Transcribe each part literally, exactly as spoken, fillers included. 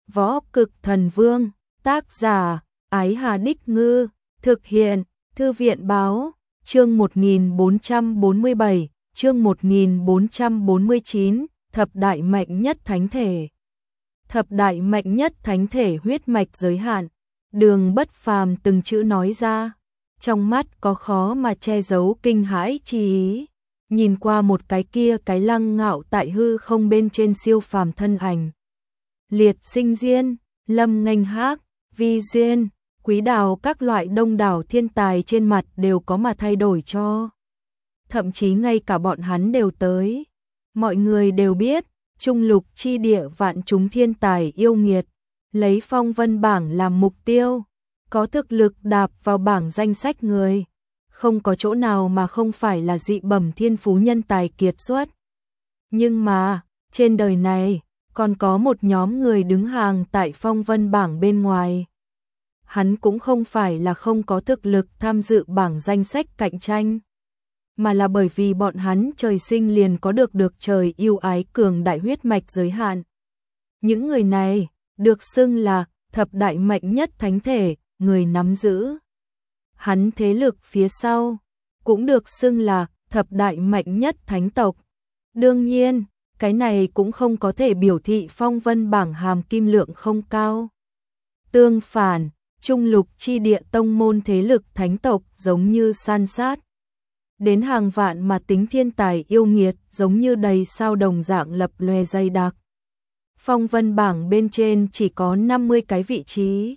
Võ Cực Thần Vương, tác giả, Ái Hà Đích Ngư, thực hiện, Thư viện Báo, chương một nghìn bốn trăm bốn mươi bảy, chương một nghìn bốn trăm bốn mươi chín, thập đại mạnh nhất thánh thể. Thập đại mạnh nhất thánh thể huyết mạch giới hạn, Đường Bất Phàm từng chữ nói ra, trong mắt có khó mà che giấu kinh hãi chi ý, nhìn qua một cái kia cái lăng ngạo tại hư không bên trên siêu phàm thân ảnh. Liệt Sinh Diên, Lâm Nghênh Hác, Vi Diên, Quý Đào các loại đông đảo thiên tài trên mặt đều có mà thay đổi cho. Thậm chí ngay cả bọn hắn đều tới. Mọi người đều biết, trung lục chi địa vạn chúng thiên tài yêu nghiệt, lấy phong vân bảng làm mục tiêu, có thực lực đạp vào bảng danh sách người. Không có chỗ nào mà không phải là dị bẩm thiên phú nhân tài kiệt xuất. Nhưng mà, trên đời này, còn có một nhóm người đứng hàng tại phong vân bảng bên ngoài. Hắn cũng không phải là không có thực lực tham dự bảng danh sách cạnh tranh, mà là bởi vì bọn hắn trời sinh liền có được được trời yêu ái cường đại huyết mạch giới hạn. Những người này, được xưng là thập đại mạnh nhất thánh thể, người nắm giữ. Hắn thế lực phía sau, cũng được xưng là thập đại mạnh nhất thánh tộc. Đương nhiên, cái này cũng không có thể biểu thị phong vân bảng hàm kim lượng không cao. Tương phản, trung lục chi địa tông môn thế lực thánh tộc giống như san sát. Đến hàng vạn mà tính thiên tài yêu nghiệt giống như đầy sao đồng dạng lập lòe dày đặc. Phong vân bảng bên trên chỉ có năm mươi cái vị trí.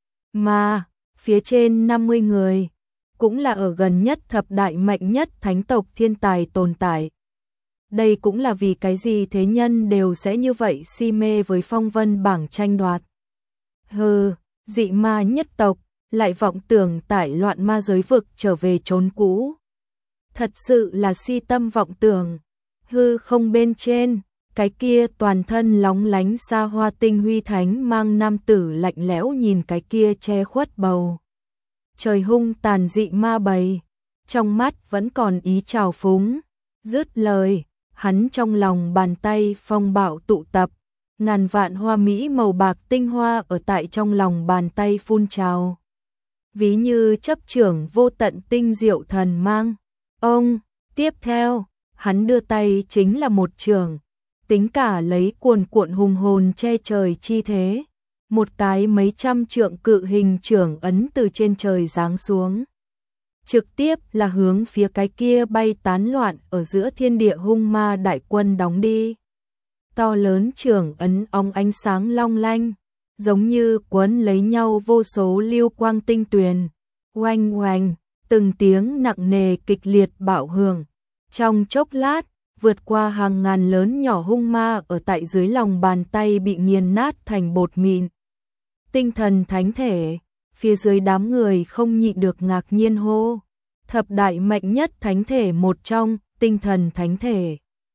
Mà, phía trên năm mươi người, cũng là ở gần nhất thập đại mạnh nhất thánh tộc thiên tài tồn tại. Đây cũng là vì cái gì thế nhân đều sẽ như vậy si mê với phong vân bảng tranh đoạt. Hừ, dị ma nhất tộc, lại vọng tưởng tải loạn ma giới vực trở về chốn cũ. Thật sự là si tâm vọng tưởng. Hư không bên trên, cái kia toàn thân lóng lánh xa hoa tinh huy thánh mang nam tử lạnh lẽo nhìn cái kia che khuất bầu trời hung tàn dị ma bầy, trong mắt vẫn còn ý trào phúng. Dứt lời, hắn trong lòng bàn tay phong bạo tụ tập, ngàn vạn hoa mỹ màu bạc tinh hoa ở tại trong lòng bàn tay phun trào. Ví như chấp trưởng vô tận tinh diệu thần mang. Ông, tiếp theo, hắn đưa tay chính là một trường, tính cả lấy cuồn cuộn hùng hồn che trời chi thế. Một cái mấy trăm trượng cự hình trưởng ấn từ trên trời giáng xuống. Trực tiếp là hướng phía cái kia bay tán loạn ở giữa thiên địa hung ma đại quân đóng đi. To lớn trưởng ấn óng ánh sáng long lanh, giống như quấn lấy nhau vô số lưu quang tinh tuyền. Oanh oanh, từng tiếng nặng nề kịch liệt bạo hưởng. Trong chốc lát, vượt qua hàng ngàn lớn nhỏ hung ma ở tại dưới lòng bàn tay bị nghiền nát thành bột mịn. Tinh thần thánh thể, phía dưới đám người không nhịn được ngạc nhiên hô. Thập đại mạnh nhất thánh thể một trong, tinh thần thánh thể.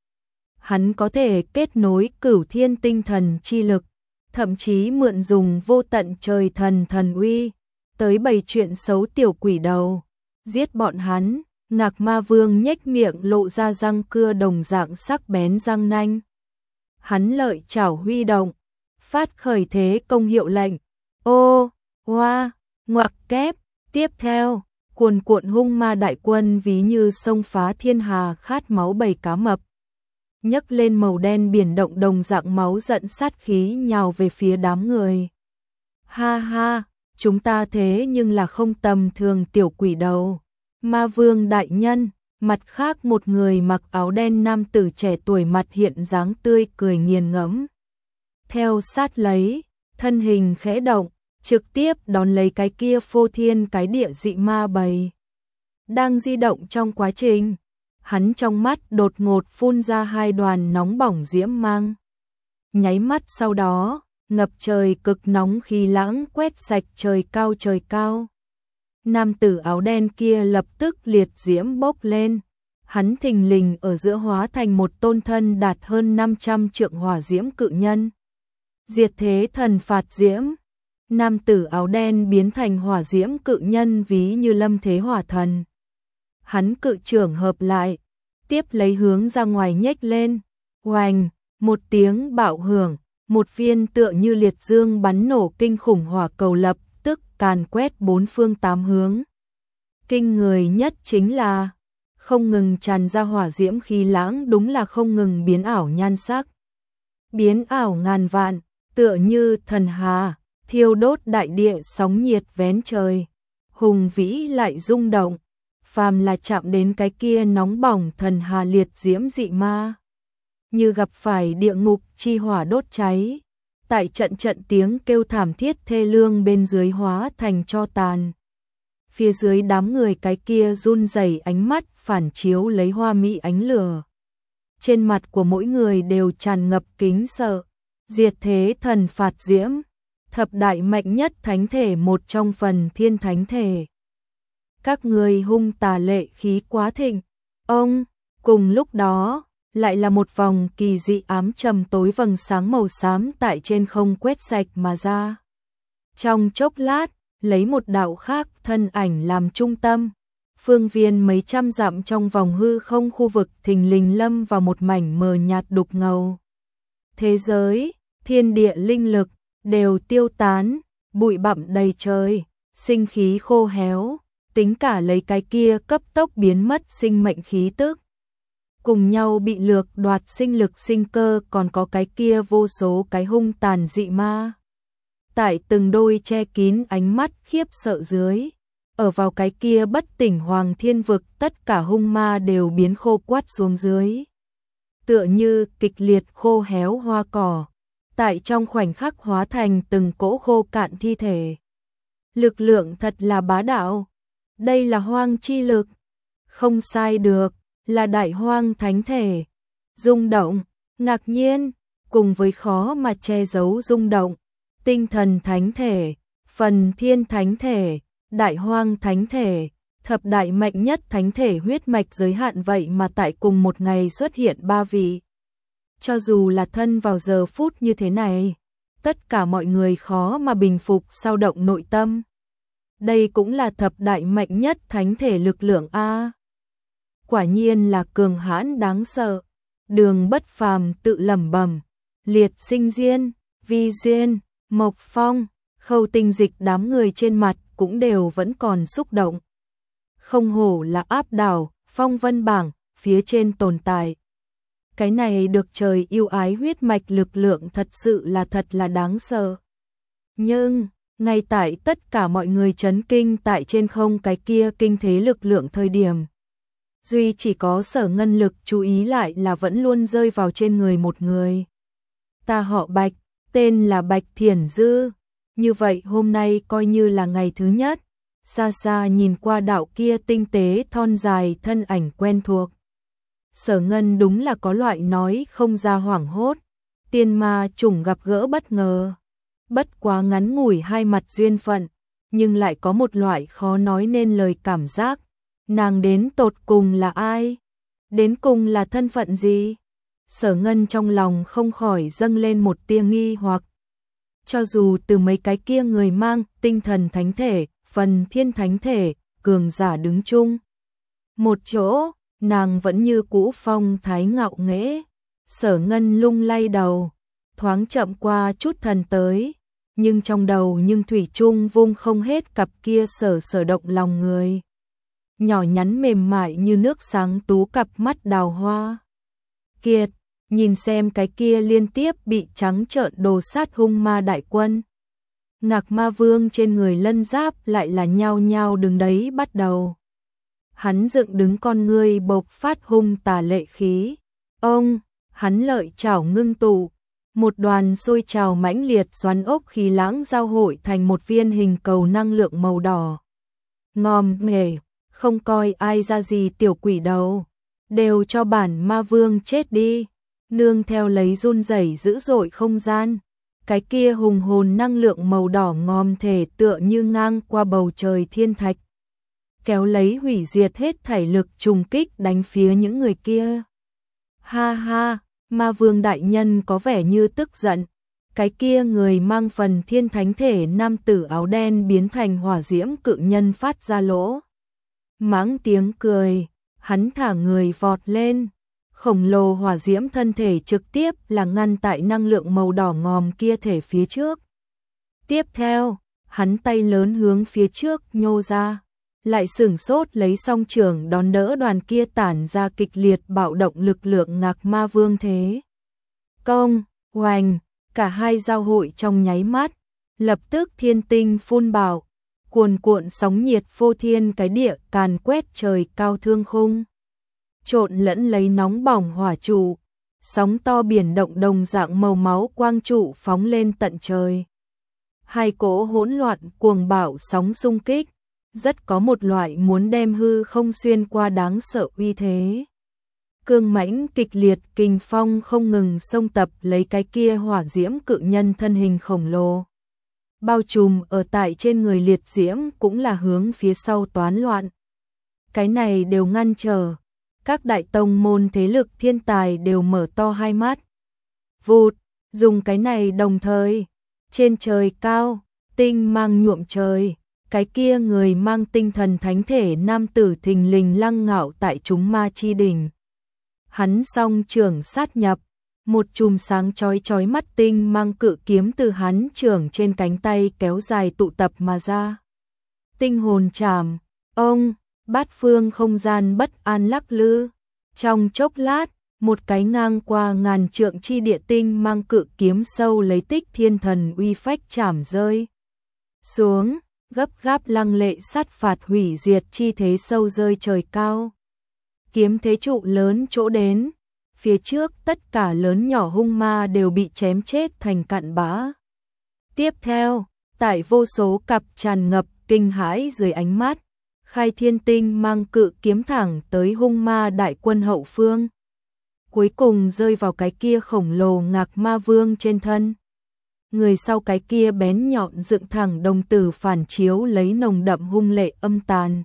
Hắn có thể kết nối cửu thiên tinh thần chi lực, thậm chí mượn dùng vô tận trời thần thần uy, tới bày chuyện xấu tiểu quỷ đầu, giết bọn hắn. Ngạc Ma Vương nhếch miệng lộ ra răng cưa đồng dạng sắc bén răng nanh. Hắn lợi chảo huy động, phát khởi thế công hiệu lệnh. Ô, hoa, ngoặc kép, tiếp theo, cuồn cuộn hung ma đại quân ví như sông phá thiên hà khát máu bầy cá mập. Nhấc lên màu đen biển động đồng dạng máu giận sát khí nhào về phía đám người. Ha ha, chúng ta thế nhưng là không tầm thường tiểu quỷ đầu. Ma Vương đại nhân, mặt khác một người mặc áo đen nam tử trẻ tuổi mặt hiện dáng tươi cười nghiền ngẫm. Theo sát lấy, thân hình khẽ động, trực tiếp đón lấy cái kia phô thiên cái địa dị ma bầy. Đang di động trong quá trình, hắn trong mắt đột ngột phun ra hai đoàn nóng bỏng diễm mang. Nháy mắt sau đó, ngập trời cực nóng khí lãng quét sạch trời cao trời cao. Nam tử áo đen kia lập tức liệt diễm bốc lên, hắn thình lình ở giữa hóa thành một tôn thân đạt hơn năm trăm trượng hỏa diễm cự nhân. Diệt thế thần phạt diễm, nam tử áo đen biến thành hỏa diễm cự nhân ví như lâm thế hỏa thần. Hắn cự trưởng hợp lại, tiếp lấy hướng ra ngoài nhếch lên, oanh, một tiếng bạo hưởng, Một viên tựa như liệt dương bắn nổ kinh khủng hỏa cầu lập tức càn quét bốn phương tám hướng. Kinh người nhất chính là không ngừng tràn ra hỏa diễm khí lãng, đúng là không ngừng biến ảo nhan sắc. Biến ảo ngàn vạn, tựa như thần hà, thiêu đốt đại địa, sóng nhiệt vén trời, hùng vĩ lại rung động. Phàm là chạm đến cái kia nóng bỏng thần hà liệt diễm dị ma, như gặp phải địa ngục chi hỏa đốt cháy. Tại trận trận tiếng kêu thảm thiết thê lương bên dưới hóa thành tro tàn. Phía dưới đám người cái kia run rẩy, ánh mắt phản chiếu lấy hoa mỹ ánh lửa. Trên mặt của mỗi người đều tràn ngập kính sợ. Diệt thế thần phạt diễm, thập đại mạnh nhất thánh thể, một trong phần thiên thánh thể. Các người hung tà lệ khí quá thịnh. Ông, cùng lúc đó, lại là một vòng kỳ dị ám trầm tối vầng sáng màu xám tại trên không quét sạch mà ra. Trong chốc lát, lấy một đạo khác thân ảnh làm trung tâm, phương viên mấy trăm dặm trong vòng hư không khu vực thình lình lâm vào một mảnh mờ nhạt đục ngầu. Thế giới, thiên địa linh lực đều tiêu tán, bụi bặm đầy trời, sinh khí khô héo, tính cả lấy cái kia cấp tốc biến mất sinh mệnh khí tức. Cùng nhau bị lược đoạt sinh lực sinh cơ, còn có cái kia vô số cái hung tàn dị ma. Tại từng đôi che kín ánh mắt khiếp sợ dưới, ở vào cái kia bất tỉnh hoàng thiên vực, tất cả hung ma đều biến khô quắt xuống dưới. Tựa như kịch liệt khô héo hoa cỏ, tại trong khoảnh khắc hóa thành từng cỗ khô cạn thi thể. Lực lượng thật là bá đạo. Đây là hoang chi lực. Không sai được, là đại hoang thánh thể. Rung động, ngạc nhiên, cùng với khó mà che giấu rung động. Tinh thần thánh thể, phần thiên thánh thể, đại hoang thánh thể, thập đại mạnh nhất thánh thể huyết mạch giới hạn, vậy mà tại cùng một ngày xuất hiện ba vị. Cho dù là thân vào giờ phút như thế này, tất cả mọi người khó mà bình phục sao động nội tâm. Đây cũng là thập đại mạnh nhất thánh thể lực lượng a. Quả nhiên là cường hãn đáng sợ. Đường Bất Phàm tự lẩm bẩm. Liệt Sinh Diên, Vi Diên, Mộc Phong, Khâu Tinh Dịch đám người trên mặt cũng đều vẫn còn xúc động. Không hổ là áp đảo phong vân bảng phía trên tồn tại. Cái này được trời yêu ái huyết mạch lực lượng thật sự là thật là đáng sợ. Nhưng, ngay tại tất cả mọi người chấn kinh tại trên không cái kia kinh thế lực lượng thời điểm, duy chỉ có Sở Ngân Lực chú ý lại là vẫn luôn rơi vào trên người một người. Ta họ Bạch, tên là Bạch Thiển Dư. Như vậy hôm nay coi như là ngày thứ nhất. Xa xa nhìn qua đạo kia tinh tế thon dài thân ảnh quen thuộc, Sở Ngân đúng là có loại nói không ra hoảng hốt. Tiên ma trùng gặp gỡ bất ngờ, bất quá ngắn ngủi hai mặt duyên phận, nhưng lại có một loại khó nói nên lời cảm giác. Nàng đến tột cùng là ai? Đến cùng là thân phận gì? Sở Ngân trong lòng không khỏi dâng lên một tia nghi hoặc. Cho dù từ mấy cái kia người mang tinh thần thánh thể, phần thiên thánh thể, cường giả đứng chung một chỗ, nàng vẫn như cũ phong thái ngạo nghễ. Sở Ngân lung lay đầu, thoáng chậm qua chút thần tới, nhưng trong đầu nhưng thủy chung vung không hết cặp kia sở sở động lòng người. Nhỏ nhắn mềm mại như nước sáng tú cặp mắt đào hoa. Kiệt, nhìn xem cái kia liên tiếp bị trắng trợn đồ sát hung ma đại quân. Ngạc Ma Vương trên người lân giáp lại là nhao nhao đứng đấy bắt đầu. Hắn dựng đứng con ngươi bộc phát hung tà lệ khí. Ông, hắn lợi chảo ngưng tụ, một đoàn sôi trào mãnh liệt xoắn ốc khí lãng giao hội thành một viên hình cầu năng lượng màu đỏ. Ngòm nghề, không coi ai ra gì tiểu quỷ đầu, đều cho bản Ma Vương chết đi. Nương theo lấy run rẩy dữ dội không gian, cái kia hùng hồn năng lượng màu đỏ ngòm thể tựa như ngang qua bầu trời thiên thạch, kéo lấy hủy diệt hết thảy lực trùng kích đánh phía những người kia. Ha ha, Ma Vương đại nhân có vẻ như tức giận. Cái kia người mang phần thiên thánh thể nam tử áo đen biến thành hỏa diễm cự nhân phát ra lỗ mãng tiếng cười, hắn thả người vọt lên, khổng lồ hỏa diễm thân thể trực tiếp là ngăn tại năng lượng màu đỏ ngòm kia thể phía trước. Tiếp theo, hắn tay lớn hướng phía trước nhô ra, lại sửng sốt lấy song trường đón đỡ đoàn kia tản ra kịch liệt bạo động lực lượng Ngạc Ma Vương thế. Công, oành, cả hai giao hội trong nháy mắt, lập tức thiên tinh phun bạo, cuồn cuộn sóng nhiệt phô thiên cái địa càn quét trời cao thương khung. Trộn lẫn lấy nóng bỏng hỏa trụ, sóng to biển động đồng dạng màu máu quang trụ phóng lên tận trời. Hai cỗ hỗn loạn cuồng bạo sóng xung kích, rất có một loại muốn đem hư không xuyên qua đáng sợ uy thế. Cương mãnh kịch liệt kình phong không ngừng xông tập lấy cái kia hỏa diễm cự nhân thân hình khổng lồ. Bao trùm ở tại trên người liệt diễm cũng là hướng phía sau toán loạn. Cái này đều ngăn trở, các đại tông môn thế lực thiên tài đều mở to hai mắt. Vụt, dùng cái này đồng thời, trên trời cao, tinh mang nhuộm trời, cái kia người mang tinh thần thánh thể nam tử thình lình lăng ngạo tại chúng ma chi đỉnh. Hắn song trưởng sát nhập, một chùm sáng chói chói mắt tinh mang cự kiếm từ hắn trưởng trên cánh tay kéo dài tụ tập mà ra. Tinh hồn chảm, ông, bát phương không gian bất an lắc lư. Trong chốc lát, một cái ngang qua ngàn trượng chi địa tinh mang cự kiếm sâu lấy tích thiên thần uy phách chảm rơi xuống, gấp gáp lăng lệ sát phạt hủy diệt chi thế sâu rơi trời cao. Kiếm thế trụ lớn chỗ đến, phía trước tất cả lớn nhỏ hung ma đều bị chém chết thành cặn bã. Tiếp theo, tại vô số cặp tràn ngập kinh hãi dưới ánh mắt, Khai Thiên Tinh mang cự kiếm thẳng tới hung ma đại quân hậu phương. Cuối cùng rơi vào cái kia khổng lồ Ngạc Ma Vương trên thân. Người sau cái kia bén nhọn dựng thẳng đồng tử phản chiếu lấy nồng đậm hung lệ âm tàn.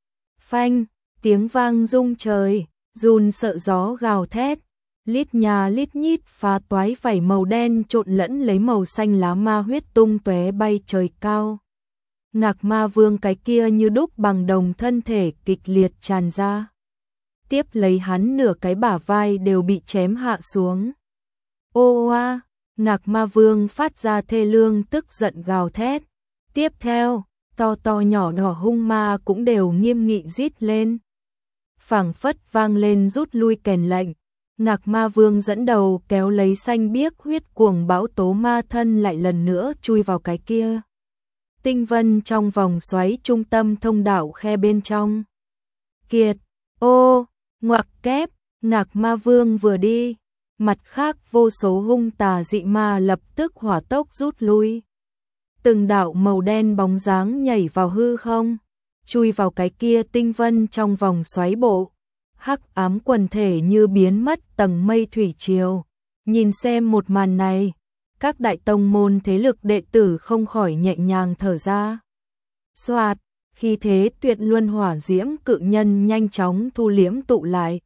Phanh, tiếng vang rung trời, run sợ gió gào thét, lít nhà lít nhít phá toái vảy màu đen trộn lẫn lấy màu xanh lá ma huyết tung tóe bay trời cao. Ngạc Ma Vương cái kia như đúc bằng đồng thân thể kịch liệt tràn ra. Tiếp lấy hắn nửa cái bả vai đều bị chém hạ xuống. Ô oa, Ngạc Ma Vương phát ra thê lương tức giận gào thét. Tiếp theo, to to nhỏ nhỏ hung ma cũng đều nghiêm nghị rít lên. Phảng phất vang lên rút lui kèn lệnh. Ngạc Ma Vương dẫn đầu kéo lấy xanh biếc huyết cuồng bão tố ma thân lại lần nữa chui vào cái kia. Tinh vân trong vòng xoáy trung tâm thông đạo khe bên trong. Kiệt, ô, ngoặc kép, Ngạc Ma Vương vừa đi, mặt khác vô số hung tà dị ma lập tức hỏa tốc rút lui. Từng đạo màu đen bóng dáng nhảy vào hư không, chui vào cái kia tinh vân trong vòng xoáy bộ. Hắc ám quần thể như biến mất tầng mây thủy triều. Nhìn xem một màn này, các đại tông môn thế lực đệ tử không khỏi nhẹ nhàng thở ra. Soạt, khi thế tuyệt luân hỏa diễm cự nhân nhanh chóng thu liễm tụ lại.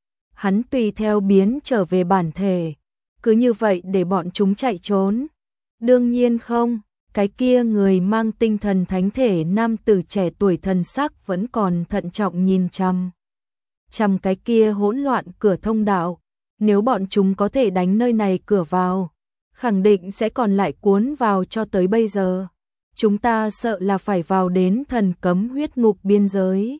Hắn tùy theo biến trở về bản thể, cứ như vậy để bọn chúng chạy trốn. Đương nhiên không, cái kia người mang tinh thần thánh thể nam tử trẻ tuổi thần sắc vẫn còn thận trọng nhìn chăm. Chăm cái kia hỗn loạn cửa thông đạo, nếu bọn chúng có thể đánh nơi này cửa vào, khẳng định sẽ còn lại cuốn vào cho tới bây giờ. Chúng ta sợ là phải vào đến thần cấm huyết ngục biên giới.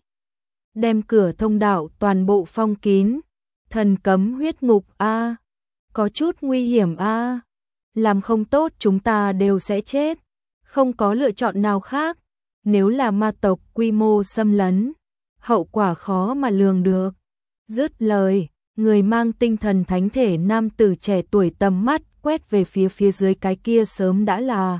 Đem cửa thông đạo toàn bộ phong kín. Thần cấm huyết ngục a, có chút nguy hiểm a. Làm không tốt chúng ta đều sẽ chết, không có lựa chọn nào khác. Nếu là ma tộc quy mô xâm lấn, hậu quả khó mà lường được. Dứt lời, người mang tinh thần thánh thể nam tử trẻ tuổi tầm mắt quét về phía phía dưới cái kia sớm đã là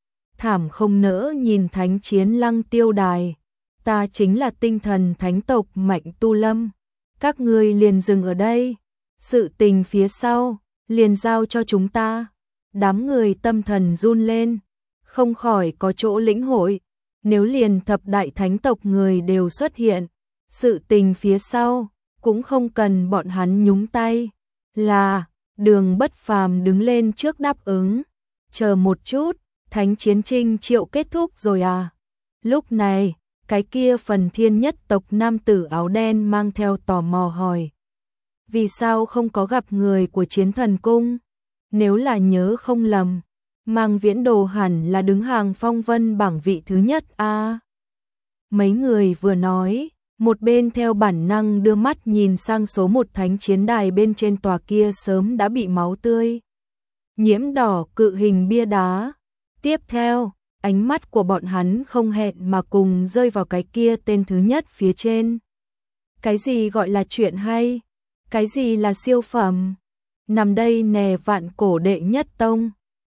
thảm không nỡ nhìn thánh chiến lăng tiêu đài. Ta chính là tinh thần thánh tộc Mạnh Tu Lâm. Các ngươi liền dừng ở đây. Sự tình phía sau, liền giao cho chúng ta. Đám người tâm thần run lên, không khỏi có chỗ lĩnh hội. Nếu liền thập đại thánh tộc người đều xuất hiện, sự tình phía sau, cũng không cần bọn hắn nhúng tay. Là, Đường Bất Phàm đứng lên trước đáp ứng. Chờ một chút, thánh chiến trinh triệu kết thúc rồi à? Lúc này, cái kia phần thiên nhất tộc nam tử áo đen mang theo tò mò hỏi. vì sao không có gặp người của Chiến Thần Cung? Nếu là nhớ không lầm, Mang Viễn Đồ hẳn là đứng hàng phong vân bảng vị thứ nhất a. À, mấy người vừa nói, một bên theo bản năng đưa mắt nhìn sang số một thánh chiến đài bên trên tòa kia sớm đã bị máu tươi nhiễm đỏ cự hình bia đá. Tiếp theo, ánh mắt của bọn hắn không hẹn mà cùng rơi vào cái kia tên thứ nhất phía trên. Cái gì gọi là chuyện hay? Cái gì là siêu phẩm? Nằm đây nè, Vạn Cổ đệ nhất tông,